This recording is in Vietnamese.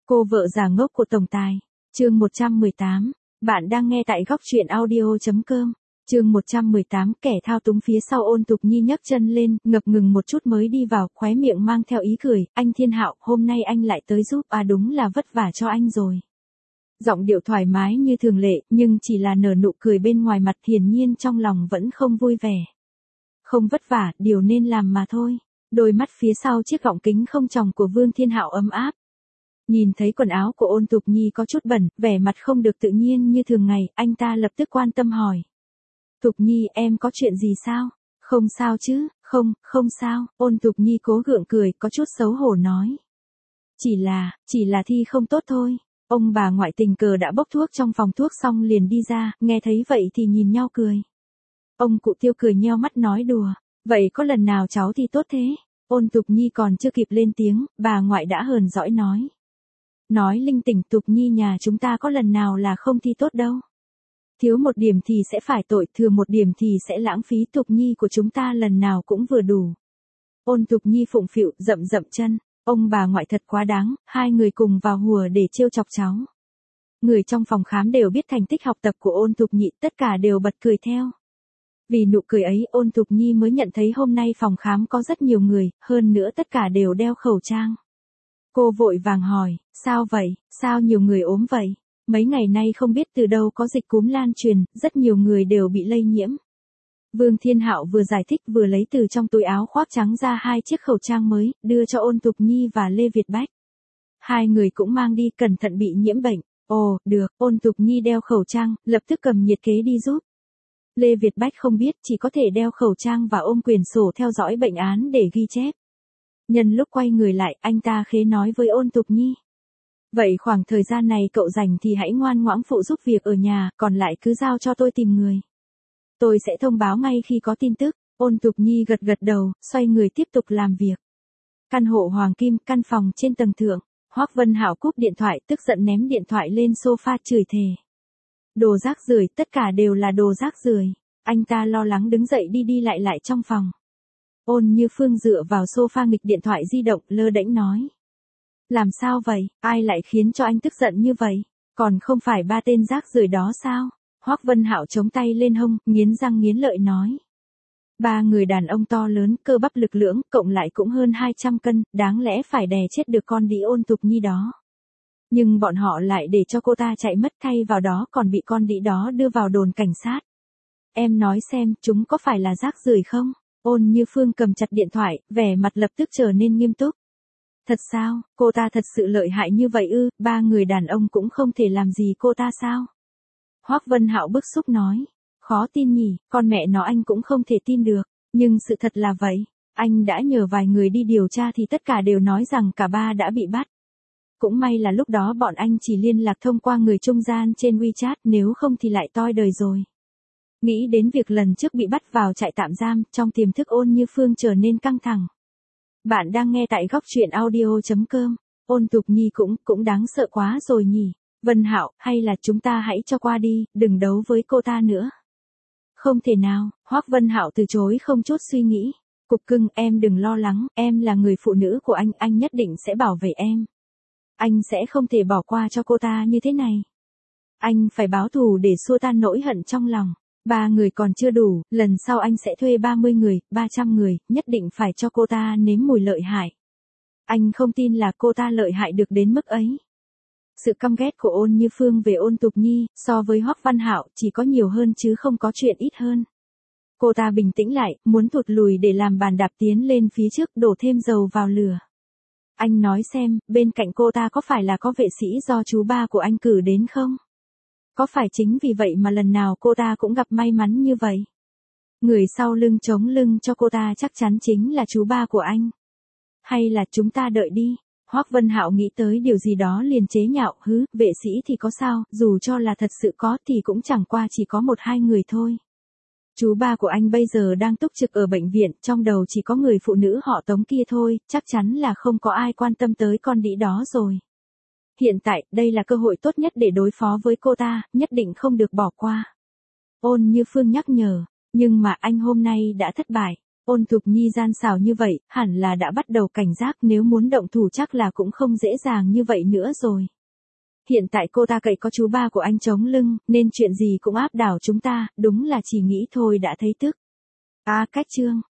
Cô vợ già ngốc của tổng tài. Chương 118. Bạn đang nghe tại góc truyện audio.com. Chương 118, kẻ thao túng phía sau Ôn Tục Nhi nhấc chân lên, ngập ngừng một chút mới đi vào, khóe miệng mang theo ý cười, anh Thiên Hạo, hôm nay anh lại tới giúp, đúng là vất vả cho anh rồi. Giọng điệu thoải mái như thường lệ, nhưng chỉ là nở nụ cười bên ngoài mặt, hiển nhiên trong lòng vẫn không vui vẻ. Không vất vả, điều nên làm mà thôi. Đôi mắt phía sau chiếc gọng kính không tròng của Vương Thiên Hạo ấm áp. Nhìn thấy quần áo của Ôn Tục Nhi có chút bẩn, vẻ mặt không được tự nhiên như thường ngày, anh ta lập tức quan tâm hỏi. Tục Nhi, em có chuyện gì sao? Không sao chứ, không sao, Ôn Tục Nhi cố gượng cười, có chút xấu hổ nói. Chỉ là thi không tốt thôi. Ông bà ngoại tình cờ đã bốc thuốc trong phòng thuốc xong liền đi ra, nghe thấy vậy thì nhìn nhau cười. Ông cụ Tiêu cười nheo mắt nói đùa, vậy có lần nào cháu thi tốt thế? Ôn Tục Nhi còn chưa kịp lên tiếng, bà ngoại đã hờn dỗi nói. Nói linh tinh, Tục Nhi nhà chúng ta có lần nào là không thi tốt đâu. Thiếu một điểm thì sẽ phải tội, thừa một điểm thì sẽ lãng phí, Tục Nhi của chúng ta lần nào cũng vừa đủ. Ôn Tục Nhi phụng phịu, dậm chân, ông bà ngoại thật quá đáng, hai người cùng vào hùa để trêu chọc cháu. Người trong phòng khám đều biết thành tích học tập của Ôn Tục Nhi, tất cả đều bật cười theo. Vì nụ cười ấy, Ôn Tục Nhi mới nhận thấy hôm nay phòng khám có rất nhiều người, hơn nữa tất cả đều đeo khẩu trang. Cô vội vàng hỏi, sao vậy, sao nhiều người ốm vậy? Mấy ngày nay không biết từ đâu có dịch cúm lan truyền, rất nhiều người đều bị lây nhiễm. Vương Thiên Hạo vừa giải thích vừa lấy từ trong túi áo khoác trắng ra hai chiếc khẩu trang mới, đưa cho Ôn Tục Nhi và Lê Việt Bách. Hai người cũng mang đi, cẩn thận bị nhiễm bệnh. Ồ, được, Ôn Tục Nhi đeo khẩu trang, lập tức cầm nhiệt kế đi giúp. Lê Việt Bách không biết, chỉ có thể đeo khẩu trang và ôm quyển sổ theo dõi bệnh án để ghi chép. Nhân lúc quay người lại, anh ta khế nói với Ôn Tục Nhi. Vậy khoảng thời gian này cậu rảnh thì hãy ngoan ngoãn phụ giúp việc ở nhà, còn lại cứ giao cho tôi tìm người. Tôi sẽ thông báo ngay khi có tin tức. Ôn Tục Nhi gật đầu, xoay người tiếp tục làm việc. Căn hộ Hoàng Kim, căn phòng trên tầng thượng. Hoắc Vân Hạo cúp điện thoại, tức giận ném điện thoại lên sofa chửi thề. Đồ rác rưởi, tất cả đều là đồ rác rưởi. Anh ta lo lắng đứng dậy đi lại trong phòng. Ôn Như Phương dựa vào sofa nghịch điện thoại di động, lơ đễnh nói. Làm sao vậy, ai lại khiến cho anh tức giận như vậy? Còn không phải ba tên rác rưởi đó sao? Hoắc Vân Hạo chống tay lên hông, nghiến răng nghiến lợi nói. Ba người đàn ông to lớn, cơ bắp lực lưỡng, cộng lại cũng hơn 200 cân, đáng lẽ phải đè chết được con đĩ Ôn Tục Nhi đó. Nhưng bọn họ lại để cho cô ta chạy mất, thay vào đó còn bị con đĩ đó đưa vào đồn cảnh sát. Em nói xem, chúng có phải là rác rưởi không? Ôn Như Phương cầm chặt điện thoại, vẻ mặt lập tức trở nên nghiêm túc. Thật sao, cô ta thật sự lợi hại như vậy ư, ba người đàn ông cũng không thể làm gì cô ta sao? Hoắc Vân Hạo bức xúc nói, khó tin nhỉ, con mẹ nó anh cũng không thể tin được, nhưng sự thật là vậy, anh đã nhờ vài người đi điều tra thì tất cả đều nói rằng cả ba đã bị bắt. Cũng may là lúc đó bọn anh chỉ liên lạc thông qua người trung gian trên WeChat, nếu không thì lại toi đời rồi. Nghĩ đến việc lần trước bị bắt vào trại tạm giam, trong tiềm thức Ôn Như Phương trở nên căng thẳng. Bạn đang nghe tại góc truyện audio.com. Ôn Tục Nhi cũng đáng sợ quá rồi nhỉ. Vân Hạo, hay là chúng ta hãy cho qua đi, đừng đấu với cô ta nữa. Không thể nào, Hoắc Vân Hạo từ chối không chút suy nghĩ. Cục cưng, em đừng lo lắng, em là người phụ nữ của anh nhất định sẽ bảo vệ em. Anh sẽ không thể bỏ qua cho cô ta như thế này. Anh phải báo thù để xua tan nỗi hận trong lòng. 3 người còn chưa đủ, lần sau anh sẽ thuê 30 người, 300 người, nhất định phải cho cô ta nếm mùi lợi hại. Anh không tin là cô ta lợi hại được đến mức ấy. Sự căm ghét của Ôn Như Phương về Ôn Tục Nhi, so với Hoắc Văn Hạo, chỉ có nhiều hơn chứ không có chuyện ít hơn. Cô ta bình tĩnh lại, muốn thụt lùi để làm bàn đạp tiến lên phía trước, đổ thêm dầu vào lửa. Anh nói xem, bên cạnh cô ta có phải là có vệ sĩ do chú ba của anh cử đến không? Có phải chính vì vậy mà lần nào cô ta cũng gặp may mắn như vậy? Người sau lưng chống lưng cho cô ta chắc chắn chính là chú ba của anh. Hay là chúng ta đợi đi? Hoắc Vân Hạo nghĩ tới điều gì đó liền chế nhạo, vệ sĩ thì có sao, dù cho là thật sự có thì cũng chẳng qua chỉ có 1-2 người thôi. Chú ba của anh bây giờ đang túc trực ở bệnh viện, trong đầu chỉ có người phụ nữ họ Tống kia thôi, chắc chắn là không có ai quan tâm tới con đĩ đó rồi. Hiện tại, đây là cơ hội tốt nhất để đối phó với cô ta, nhất định không được bỏ qua. Ôn Như Phương nhắc nhở, nhưng mà anh hôm nay đã thất bại. Ôn Thục Nhi gian xảo như vậy, hẳn là đã bắt đầu cảnh giác, nếu muốn động thủ chắc là cũng không dễ dàng như vậy nữa rồi. Hiện tại cô ta cậy có chú ba của anh chống lưng, nên chuyện gì cũng áp đảo chúng ta, đúng là chỉ nghĩ thôi đã thấy tức. Cách Trương.